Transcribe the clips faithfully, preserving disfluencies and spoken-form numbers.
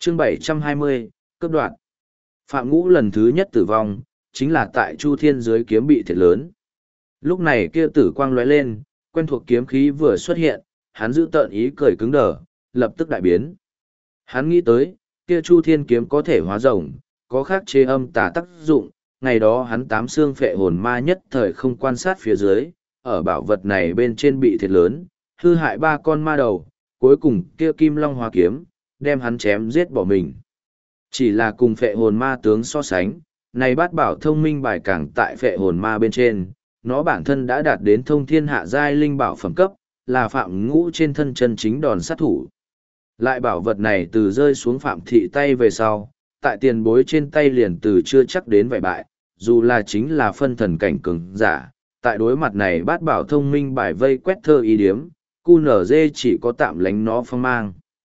chương bảy trăm hai mươi, cấp đoạn. Phạm Ngũ lần thứ nhất tử vong, chính là tại Chu Thiên dưới kiếm bị thiệt lớn. Lúc này kia tử quang lóe lên, quen thuộc kiếm khí vừa xuất hiện, hắn giữ tợn ý cười cứng đờ, lập tức đại biến. Hắn nghĩ tới, kia Chu Thiên kiếm có thể hóa rồng, có khắc chế âm tà tác dụng, ngày đó hắn tám xương phệ hồn ma nhất thời không quan sát phía dưới, ở bảo vật này bên trên bị thiệt lớn, hư hại ba con ma đầu, cuối cùng kia Kim Long hóa kiếm, đem hắn chém giết bỏ mình. Chỉ là cùng phệ hồn ma tướng so sánh, này bát bảo thông minh bài càng tại phệ hồn ma bên trên, nó bản thân đã đạt đến thông thiên hạ giai linh bảo phẩm cấp, là Phạm Ngũ trên thân chân chính đòn sát thủ. Lại bảo vật này từ rơi xuống Phạm Thị tay về sau, tại tiền bối trên tay liền từ chưa chắc đến vẻ bại, dù là chính là phân thần cảnh cường giả, tại đối mặt này bát bảo thông minh bài vây quét thơ ý điếm, cu nở dê chỉ có tạm lánh nó phong mang.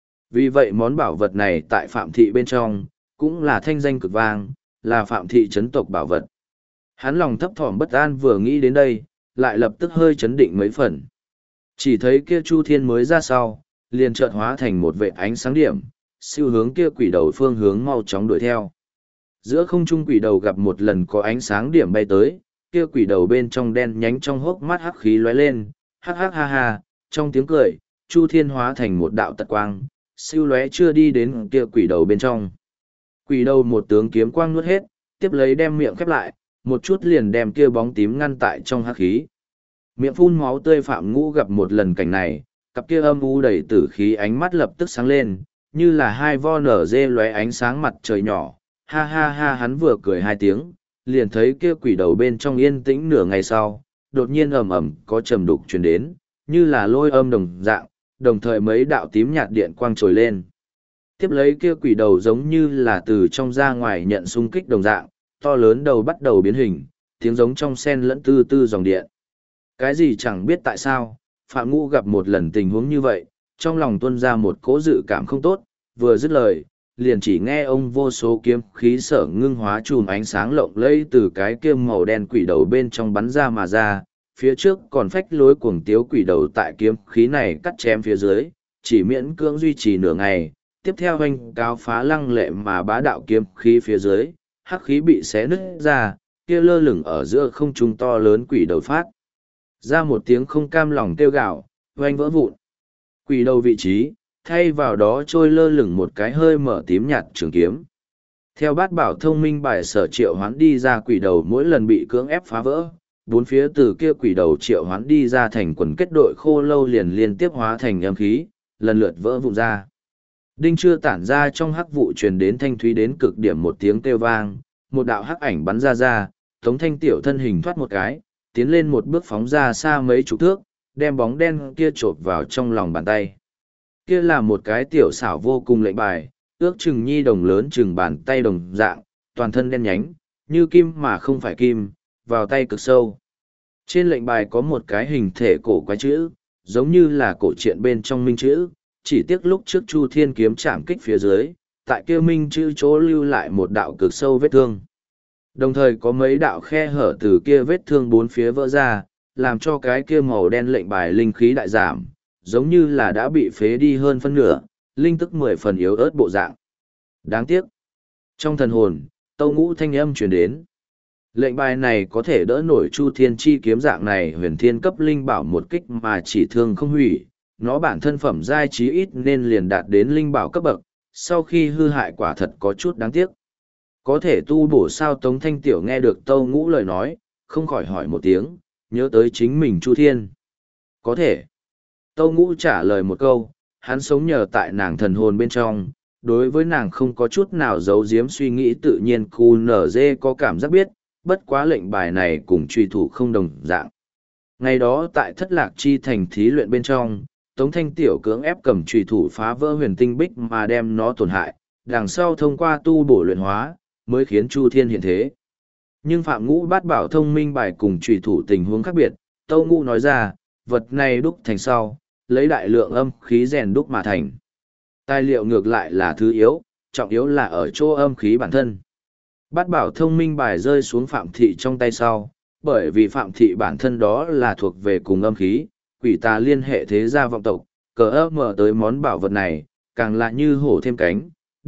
Vì vậy món bảo vật này tại Phạm Thị bên trong, cũng là thanh danh cực vang, là Phạm Thị chấn tộc bảo vật. Hắn lòng thấp thỏm bất an vừa nghĩ đến đây, lại lập tức hơi chấn định mấy phần. Chỉ thấy kia Chu Thiên mới ra sau, liền chợt hóa thành một vệ ánh sáng điểm, siêu hướng kia quỷ đầu phương hướng mau chóng đuổi theo. Giữa không trung quỷ đầu gặp một lần có ánh sáng điểm bay tới, kia quỷ đầu bên trong đen nhánh trong hốc mắt hắc khí lóe lên, hắc hắc ha ha, trong tiếng cười, Chu Thiên hóa thành một đạo tật quang, siêu lóe chưa đi đến kia quỷ đầu bên trong. Quỷ đầu một tướng kiếm quang nuốt hết, tiếp lấy đem miệng khép lại, một chút liền đem kia bóng tím ngăn tại trong hắc khí. Miệng phun máu tươi Phạm Ngũ gặp một lần cảnh này, cặp kia âm u đầy tử khí ánh mắt lập tức sáng lên, như là hai vo nở dê lóe ánh sáng mặt trời nhỏ. Ha ha ha, hắn vừa cười hai tiếng, liền thấy kia quỷ đầu bên trong yên tĩnh nửa ngày sau, đột nhiên ầm ầm có trầm đục truyền đến, như là lôi âm đồng dạng, đồng thời mấy đạo tím nhạt điện quang trồi lên. Tiếp lấy kia quỷ đầu giống như là từ trong ra ngoài nhận xung kích đồng dạng, to lớn đầu bắt đầu biến hình, tiếng giống trong sen lẫn tư tư dòng điện. Cái gì chẳng biết tại sao, Phạm Ngũ gặp một lần tình huống như vậy, trong lòng tuôn ra một cỗ dự cảm không tốt, vừa dứt lời, liền chỉ nghe ông vô số kiếm khí sở ngưng hóa chùm ánh sáng lộng lẫy từ cái kia màu đen quỷ đầu bên trong bắn ra mà ra, phía trước còn phách lối cuồng tiếu quỷ đầu tại kiếm khí này cắt chém phía dưới, chỉ miễn cưỡng duy trì nửa ngày, tiếp theo hoành cao phá lăng lệ mà bá đạo kiếm khí phía dưới, hắc khí bị xé nứt ra, kia lơ lửng ở giữa không trung to lớn quỷ đầu phát ra một tiếng không cam lòng kêu gào, oanh vỡ vụn. Quỷ đầu vị trí, thay vào đó trôi lơ lửng một cái hơi mở tím nhạt trường kiếm. Theo bát bảo thông minh bài sở triệu hoán đi ra quỷ đầu mỗi lần bị cưỡng ép phá vỡ, bốn phía từ kia quỷ đầu triệu hoán đi ra thành quần kết đội khô lâu liền liên tiếp hóa thành âm khí, lần lượt vỡ vụn ra. Đinh chưa tản ra trong hắc vụ truyền đến thanh thúy đến cực điểm một tiếng kêu vang, một đạo hắc ảnh bắn ra ra, Tống Thanh tiểu thân hình thoát một cái, tiến lên một bước phóng ra xa mấy chục thước, đem bóng đen kia chộp vào trong lòng bàn tay. Kia là một cái tiểu xảo vô cùng lệnh bài, ước chừng nhi đồng lớn chừng bàn tay đồng dạng, toàn thân đen nhánh, như kim mà không phải kim, vào tay cực sâu. Trên lệnh bài có một cái hình thể cổ quái chữ, giống như là cổ truyện bên trong minh chữ, chỉ tiếc lúc trước Chu Thiên kiếm chạm kích phía dưới, tại kia minh chữ chỗ lưu lại một đạo cực sâu vết thương. Đồng thời có mấy đạo khe hở từ kia vết thương bốn phía vỡ ra, làm cho cái kia màu đen lệnh bài linh khí đại giảm, giống như là đã bị phế đi hơn phân nửa, linh tức mười phần yếu ớt bộ dạng. Đáng tiếc. Trong thần hồn, Tâu Ngũ thanh âm truyền đến. Lệnh bài này có thể đỡ nổi Chu Thiên chi kiếm dạng này huyền thiên cấp linh bảo một kích mà chỉ thương không hủy, nó bản thân phẩm giai trí ít nên liền đạt đến linh bảo cấp bậc, sau khi hư hại quả thật có chút đáng tiếc. Có thể tu bổ sao? Tống Thanh tiểu nghe được Tâu Ngũ lời nói, không khỏi hỏi một tiếng, nhớ tới chính mình Chu Thiên. Có thể. Tâu Ngũ trả lời một câu, hắn sống nhờ tại nàng thần hồn bên trong, đối với nàng không có chút nào giấu giếm suy nghĩ tự nhiên cu nở dê có cảm giác biết, bất quá lệnh bài này cùng truy thủ không đồng dạng. Ngày đó tại thất lạc chi thành thí luyện bên trong, Tống Thanh tiểu cưỡng ép cầm truy thủ phá vỡ huyền tinh bích mà đem nó tổn hại, đằng sau thông qua tu bổ luyện hóa, mới khiến Chu Thiên hiện thế. Nhưng Phạm Ngũ bát bảo thông minh bài cùng truy thủ tình huống khác biệt, Tâu Ngũ nói ra, vật này đúc thành sau, lấy đại lượng âm khí rèn đúc mà thành. Tài liệu ngược lại là thứ yếu, trọng yếu là ở chỗ âm khí bản thân. Bát bảo thông minh bài rơi xuống Phạm Thị trong tay sau, bởi vì Phạm Thị bản thân đó là thuộc về cùng âm khí, quỷ tà liên hệ thế gia vọng tộc, cờ ấp mở tới món bảo vật này, càng là như hổ thêm cánh,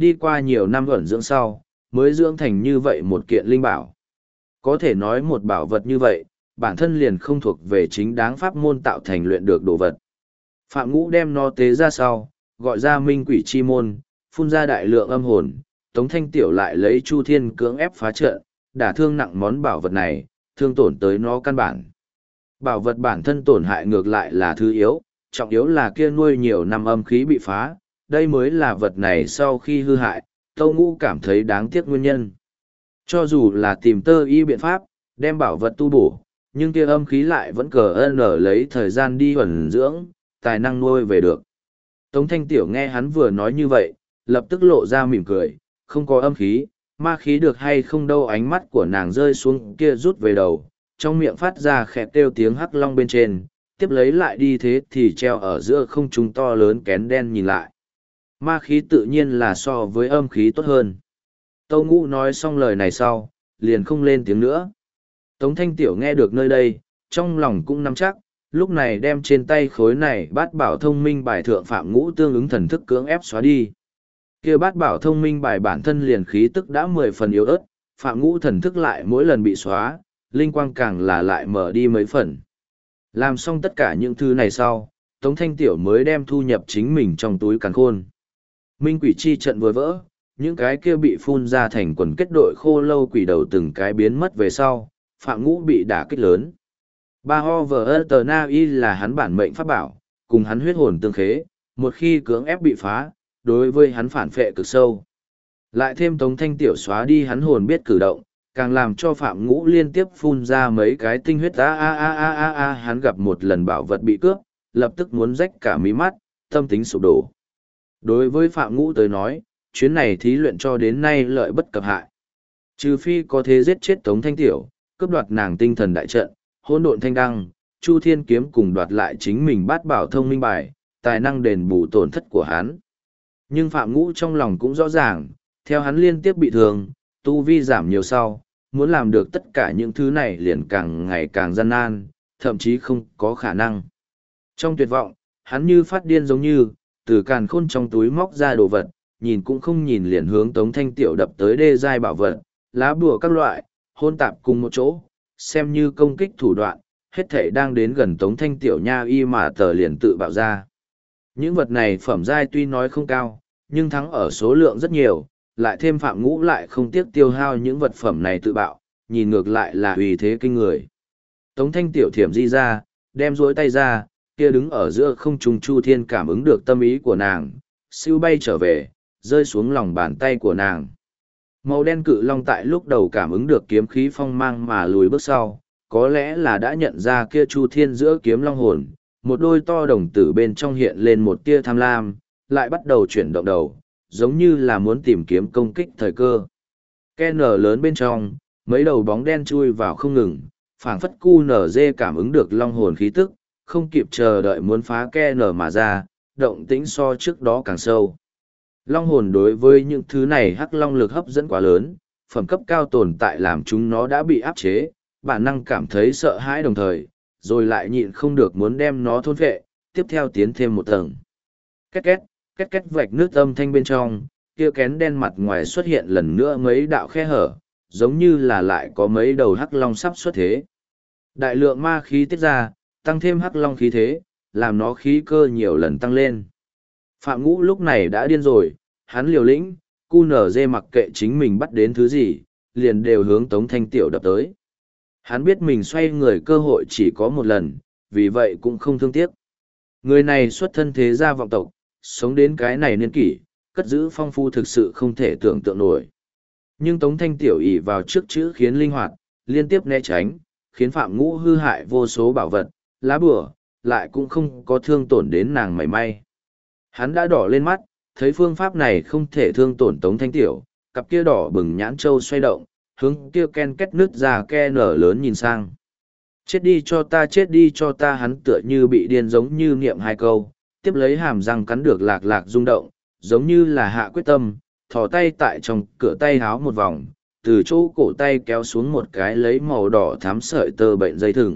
đi qua nhiều năm ẩn dưỡng sau, mới dưỡng thành như vậy một kiện linh bảo. Có thể nói một bảo vật như vậy, bản thân liền không thuộc về chính đáng pháp môn tạo thành luyện được đồ vật. Phạm Ngũ đem nó tế ra sau, gọi ra minh quỷ chi môn, phun ra đại lượng âm hồn, Tống Thanh Tiểu lại lấy Chu Thiên cưỡng ép phá trận, đả thương nặng món bảo vật này, thương tổn tới nó căn bản. Bảo vật bản thân tổn hại ngược lại là thứ yếu, trọng yếu là kia nuôi nhiều năm âm khí bị phá, đây mới là vật này sau khi hư hại, Tâu Ngũ cảm thấy đáng tiếc nguyên nhân. Cho dù là tìm tơ y biện pháp, đem bảo vật tu bổ, nhưng kia âm khí lại vẫn cờ ơn ở lấy thời gian đi huẩn dưỡng, tài năng nuôi về được. Tống Thanh Tiểu nghe hắn vừa nói như vậy, lập tức lộ ra mỉm cười, không có âm khí, ma khí được hay không đâu, ánh mắt của nàng rơi xuống kia rút về đầu, trong miệng phát ra khẽ kêu tiếng hắc long bên trên, tiếp lấy lại đi thế thì treo ở giữa không trung to lớn kén đen nhìn lại. Ma khí tự nhiên là so với âm khí tốt hơn. Tâu Ngũ nói xong lời này sau, liền không lên tiếng nữa. Tống Thanh Tiểu nghe được nơi đây, trong lòng cũng nắm chắc, lúc này đem trên tay khối này bát bảo thông minh bài thượng Phạm Ngũ tương ứng thần thức cưỡng ép xóa đi. Kia bát bảo thông minh bài bản thân liền khí tức đã mười phần yếu ớt, Phạm Ngũ thần thức lại mỗi lần bị xóa, linh quang càng là lại mở đi mấy phần. Làm xong tất cả những thứ này sau, Tống Thanh Tiểu mới đem thu nhập chính mình trong túi càn khôn. Minh quỷ chi trận vừa vỡ, những cái kia bị phun ra thành quần kết đội khô lâu quỷ đầu từng cái biến mất về sau, Phạm Ngũ bị đả kích lớn. Ba ho vờ ơ tờ na y là hắn bản mệnh pháp bảo, cùng hắn huyết hồn tương khế, một khi cưỡng ép bị phá, đối với hắn phản phệ cực sâu. Lại thêm Tống Thanh Tiểu xóa đi hắn hồn biết cử động, càng làm cho Phạm Ngũ liên tiếp phun ra mấy cái tinh huyết a a a a a a, hắn gặp một lần bảo vật bị cướp, lập tức muốn rách cả mí mắt, tâm tính sụp đổ. Đối với Phạm Ngũ tới nói, chuyến này thí luyện cho đến nay lợi bất cập hại. Trừ phi có thế giết chết Tống Thanh Tiểu, cướp đoạt nàng tinh thần đại trận, hỗn độn thanh đăng, Chu Thiên kiếm cùng đoạt lại chính mình bát bảo thông minh bài, tài năng đền bù tổn thất của hắn. Nhưng Phạm Ngũ trong lòng cũng rõ ràng, theo hắn liên tiếp bị thương, tu vi giảm nhiều sau, muốn làm được tất cả những thứ này liền càng ngày càng gian nan, thậm chí không có khả năng. Trong tuyệt vọng, hắn như phát điên giống như, từ càn khôn trong túi móc ra đồ vật, nhìn cũng không nhìn liền hướng Tống Thanh Tiểu đập tới đê giai bảo vật, lá bùa các loại, hôn tạp cùng một chỗ, xem như công kích thủ đoạn, hết thể đang đến gần Tống Thanh Tiểu nha y mà tờ liền tự bạo ra. Những vật này phẩm giai tuy nói không cao, nhưng thắng ở số lượng rất nhiều, lại thêm Phạm Ngũ lại không tiếc tiêu hao những vật phẩm này tự bạo, nhìn ngược lại là uy thế kinh người. Tống Thanh Tiểu thiểm di ra, đem duỗi tay ra, kia đứng ở giữa không trung Chu Thiên cảm ứng được tâm ý của nàng, siêu bay trở về, rơi xuống lòng bàn tay của nàng. Màu đen cự long tại lúc đầu cảm ứng được kiếm khí phong mang mà lùi bước sau, có lẽ là đã nhận ra kia Chu Thiên giữa kiếm long hồn, một đôi to đồng tử bên trong hiện lên một tia tham lam, lại bắt đầu chuyển động đầu, giống như là muốn tìm kiếm công kích thời cơ. Ke nở lớn bên trong, mấy đầu bóng đen chui vào không ngừng, phảng phất cu nở dê cảm ứng được long hồn khí tức, không kịp chờ đợi muốn phá ke nở mà ra, động tĩnh so trước đó càng sâu. Long hồn đối với những thứ này hắc long lực hấp dẫn quá lớn, phẩm cấp cao tồn tại làm chúng nó đã bị áp chế, bản năng cảm thấy sợ hãi đồng thời, rồi lại nhịn không được muốn đem nó thôn phệ, tiếp theo tiến thêm một tầng. Két két, két két vạch nước âm thanh bên trong, kia kén đen mặt ngoài xuất hiện lần nữa mấy đạo khe hở, giống như là lại có mấy đầu hắc long sắp xuất thế. Đại lượng ma khí tiết ra, tăng thêm hắc long khí thế, làm nó khí cơ nhiều lần tăng lên. Phạm Ngũ lúc này đã điên rồi, hắn liều lĩnh, cu nở dê mặc kệ chính mình bắt đến thứ gì, liền đều hướng Tống Thanh Tiểu đập tới. Hắn biết mình xoay người cơ hội chỉ có một lần, vì vậy cũng không thương tiếc. Người này xuất thân thế gia vọng tộc, sống đến cái này niên kỷ, cất giữ phong phu thực sự không thể tưởng tượng nổi. Nhưng Tống Thanh Tiểu ỷ vào trước chữ khiến linh hoạt, liên tiếp né tránh, khiến Phạm Ngũ hư hại vô số bảo vật, lá bùa, lại cũng không có thương tổn đến nàng mảy may. Hắn đã đỏ lên mắt, thấy phương pháp này không thể thương tổn Tống Thanh Tiểu, cặp kia đỏ bừng nhãn châu xoay động, hướng kia ken két nứt ra ke nở lớn nhìn sang. Chết đi cho ta, chết đi cho ta, hắn tựa như bị điên giống như niệm hai câu, tiếp lấy hàm răng cắn được lạc lạc rung động, giống như là hạ quyết tâm, thò tay tại trong cửa tay háo một vòng, từ chỗ cổ tay kéo xuống một cái lấy màu đỏ thắm sợi tơ bệnh dây thừng.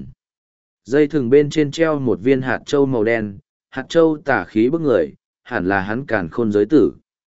Dây thừng bên trên treo một viên hạt châu màu đen, hạt châu tả khí bức người, hẳn là hắn càn khôn giới tử.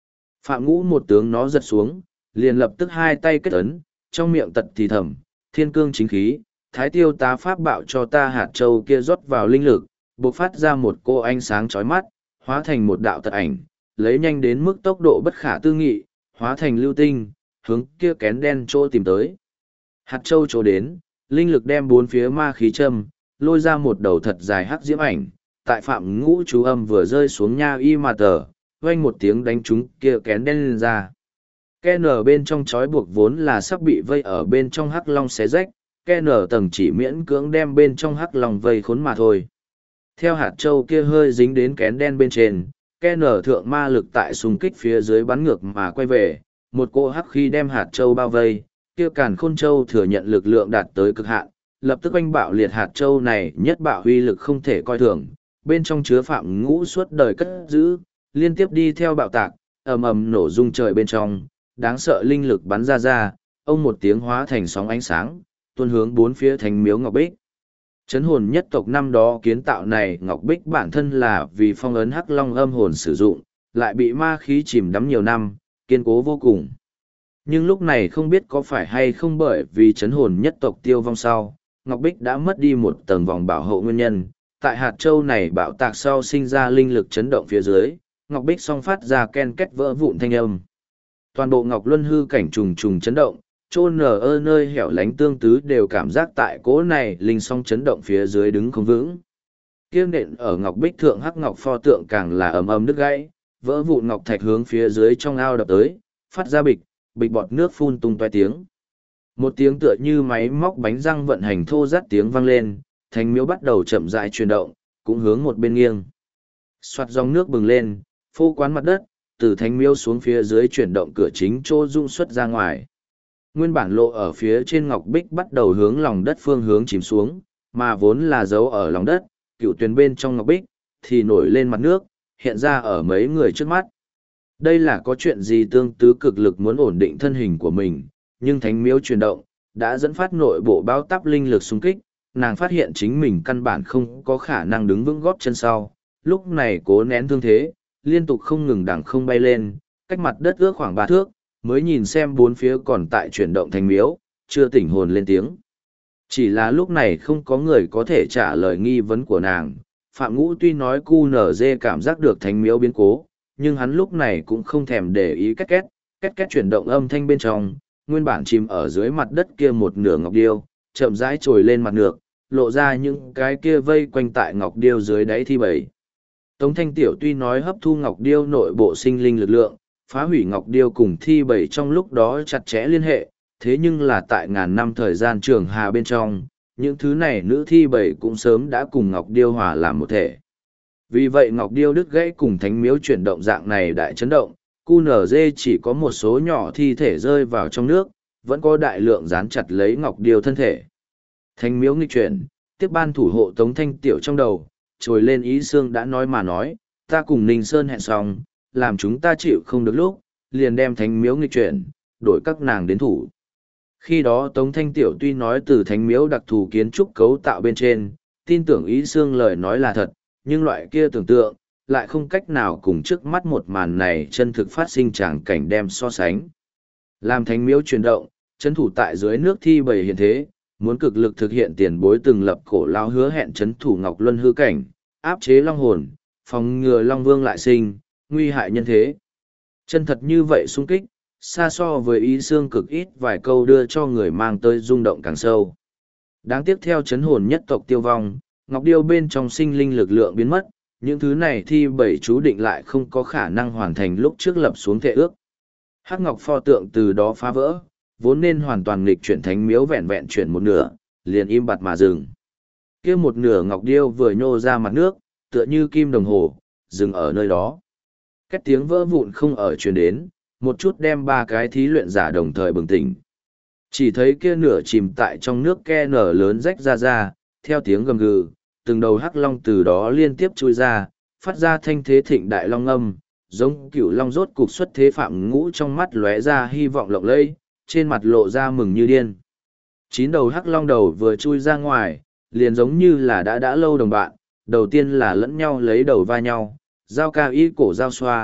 Phạm Ngũ một tướng nó giật xuống, liền lập tức hai tay kết ấn, trong miệng tật thì thầm, thiên cương chính khí, thái tiêu tá pháp bạo cho ta hạt châu kia rót vào linh lực, bộc phát ra một cô ánh sáng chói mắt, hóa thành một đạo tật ảnh, lấy nhanh đến mức tốc độ bất khả tư nghị, hóa thành lưu tinh, hướng kia kén đen chỗ tìm tới. Hạt châu chỗ đến, linh lực đem bốn phía ma khí châm, lôi ra một đầu thật dài hắc diễm ảnh, tại Phạm Ngũ chú âm vừa rơi xuống nha y mà tờ, vang một tiếng đánh trúng kia kén đen lên ra. Ke nở bên trong trói buộc vốn là sắp bị vây ở bên trong hắc long xé rách, ke nở tầng chỉ miễn cưỡng đem bên trong hắc long vây khốn mà thôi. Theo hạt châu kia hơi dính đến kén đen bên trên, ke nở thượng ma lực tại xung kích phía dưới bắn ngược mà quay về, một cỗ hắc khí đem hạt châu bao vây, kia càn khôn châu thừa nhận lực lượng đạt tới cực hạn, lập tức oanh bạo liệt hạt châu này nhất bạo huy lực không thể coi thường, bên trong chứa Phạm Ngũ suốt đời cất giữ, liên tiếp đi theo bạo tạc, ầm ầm nổ rung trời bên trong, đáng sợ linh lực bắn ra ra, ông một tiếng hóa thành sóng ánh sáng, tuôn hướng bốn phía thành miếu ngọc bích. Chấn hồn nhất tộc năm đó kiến tạo này ngọc bích bản thân là vì phong ấn hắc long âm hồn sử dụng, lại bị ma khí chìm đắm nhiều năm, kiên cố vô cùng. Nhưng lúc này không biết có phải hay không bởi vì chấn hồn nhất tộc tiêu vong sau, ngọc bích đã mất đi một tầng vòng bảo hộ nguyên nhân, tại hạt châu này bạo tạc sau sinh ra linh lực chấn động phía dưới, ngọc bích song phát ra ken két vỡ vụn thanh âm. Toàn bộ ngọc luân hư cảnh trùng trùng chấn động, chôn nở ơ nơi hẻo lánh tương tứ đều cảm giác tại cỗ này linh song chấn động phía dưới đứng không vững. Kiêm nện ở ngọc bích thượng hắc ngọc pho tượng càng là ầm ầm đứt gãy, vỡ vụn ngọc thạch hướng phía dưới trong ao đập tới, phát ra bịch, bịch bọt nước phun tung toe tiếng. Một tiếng tựa như máy móc bánh răng vận hành thô rát tiếng vang lên, thánh miếu bắt đầu chậm rãi chuyển động, cũng hướng một bên nghiêng. Xoạt dòng nước bừng lên, phô quán mặt đất, từ thánh miếu xuống phía dưới chuyển động cửa chính chỗ rung xuất ra ngoài. Nguyên bản lộ ở phía trên ngọc bích bắt đầu hướng lòng đất phương hướng chìm xuống, mà vốn là dấu ở lòng đất, cựu tuyền bên trong ngọc bích, thì nổi lên mặt nước, hiện ra ở mấy người trước mắt. Đây là có chuyện gì tương tứ cực lực muốn ổn định thân hình của mình, nhưng thánh miếu chuyển động, đã dẫn phát nội bộ bao táp linh lực xung kích, nàng phát hiện chính mình căn bản không có khả năng đứng vững gót chân sau, lúc này cố nén thương thế, liên tục không ngừng đằng không bay lên, cách mặt đất ước khoảng ba thước, mới nhìn xem bốn phía còn tại chuyển động thành miếu, chưa tỉnh hồn lên tiếng. Chỉ là lúc này không có người có thể trả lời nghi vấn của nàng, Phạm Ngũ tuy nói cu nở dê cảm giác được thánh miếu biến cố, nhưng hắn lúc này cũng không thèm để ý két két, két két chuyển động âm thanh bên trong, nguyên bản chìm ở dưới mặt đất kia một nửa ngọc điêu, chậm rãi trồi lên mặt nước, lộ ra những cái kia vây quanh tại ngọc điêu dưới đáy thi bầy. Tống Thanh Tiểu tuy nói hấp thu ngọc điêu nội bộ sinh linh lực lượng, phá hủy ngọc điêu cùng thi bầy trong lúc đó chặt chẽ liên hệ, thế nhưng là tại ngàn năm thời gian trường hà bên trong, những thứ này nữ thi bầy cũng sớm đã cùng ngọc điêu hòa làm một thể. Vì vậy ngọc điêu đứt gãy cùng thánh miếu chuyển động dạng này đại chấn động, cu nở dê chỉ có một số nhỏ thi thể rơi vào trong nước, vẫn có đại lượng dán chặt lấy ngọc điêu thân thể. Thánh miếu nghịch chuyển, tiếp ban thủ hộ Tống Thanh Tiểu trong đầu, trồi lên ý xương đã nói mà nói, ta cùng Ninh Sơn hẹn xong, làm chúng ta chịu không được lúc, liền đem thánh miếu nghịch chuyển, đổi các nàng đến thủ. Khi đó Tống Thanh Tiểu tuy nói từ thánh miếu đặc thù kiến trúc cấu tạo bên trên, tin tưởng ý xương lời nói là thật, nhưng loại kia tưởng tượng, lại không cách nào cùng trước mắt một màn này chân thực phát sinh tràng cảnh đem so sánh. Làm thánh miếu chuyển động, chấn thủ tại dưới nước thi bầy hiện thế, muốn cực lực thực hiện tiền bối từng lập cổ lao hứa hẹn chấn thủ Ngọc Luân hư cảnh, áp chế long hồn, phòng ngừa long vương lại sinh, nguy hại nhân thế. Chân thật như vậy xung kích, xa so với ý xương cực ít vài câu đưa cho người mang tới rung động càng sâu. Đáng tiếc theo chấn hồn nhất tộc tiêu vong, Ngọc Điêu bên trong sinh linh lực lượng biến mất, những thứ này thi bảy chú định lại không có khả năng hoàn thành lúc trước lập xuống thệ ước. Hắc Ngọc pho tượng từ đó phá vỡ, vốn nên hoàn toàn nghịch chuyển thánh miếu vẹn vẹn chuyển một nửa, liền im bặt mà dừng. Kia một nửa Ngọc Điêu vừa nhô ra mặt nước, tựa như kim đồng hồ, dừng ở nơi đó. Két tiếng vỡ vụn không ở truyền đến, một chút đem ba cái thí luyện giả đồng thời bừng tỉnh. Chỉ thấy kia nửa chìm tại trong nước ke nở lớn rách ra ra, theo tiếng gầm gừ, từng đầu hắc long từ đó liên tiếp chui ra, phát ra thanh thế thịnh đại long âm, giống cựu long rốt cục xuất thế Phạm Ngũ trong mắt lóe ra hy vọng lộng lẫy, trên mặt lộ ra mừng như điên. Chín đầu hắc long đầu vừa chui ra ngoài, liền giống như là đã đã lâu đồng bạn, đầu tiên là lẫn nhau lấy đầu va nhau, giao cao y cổ giao xoa,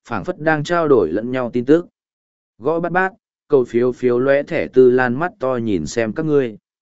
phảng phất đang trao đổi lẫn nhau tin tức. Gõ bát bát, cầu phiếu phiếu lóe thẻ tư lan mắt to nhìn xem các ngươi.